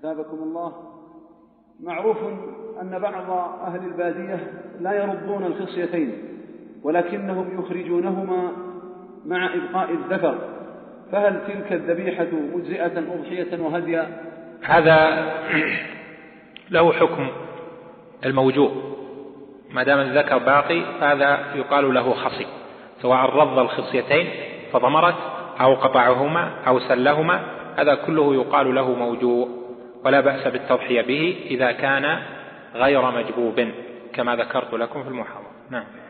أثابكم الله. معروف أن بعض أهل البادية لا يرضون الخصيتين ولكنهم يخرجونهما مع إبقاء الذكر، فهل تلك الذبيحة مجزئة أضحية وهديا؟ هذا له حكم الموجوب، ما دام الذكر باقي فهذا يقال له خصي، سواء رض الخصيتين فضمرت أو قطعهما أو سلهما، هذا كله يقال له موجوب، ولا بأس بالتضحية به إذا كان غير مجبوب كما ذكرت لكم في المحاضرة. نعم.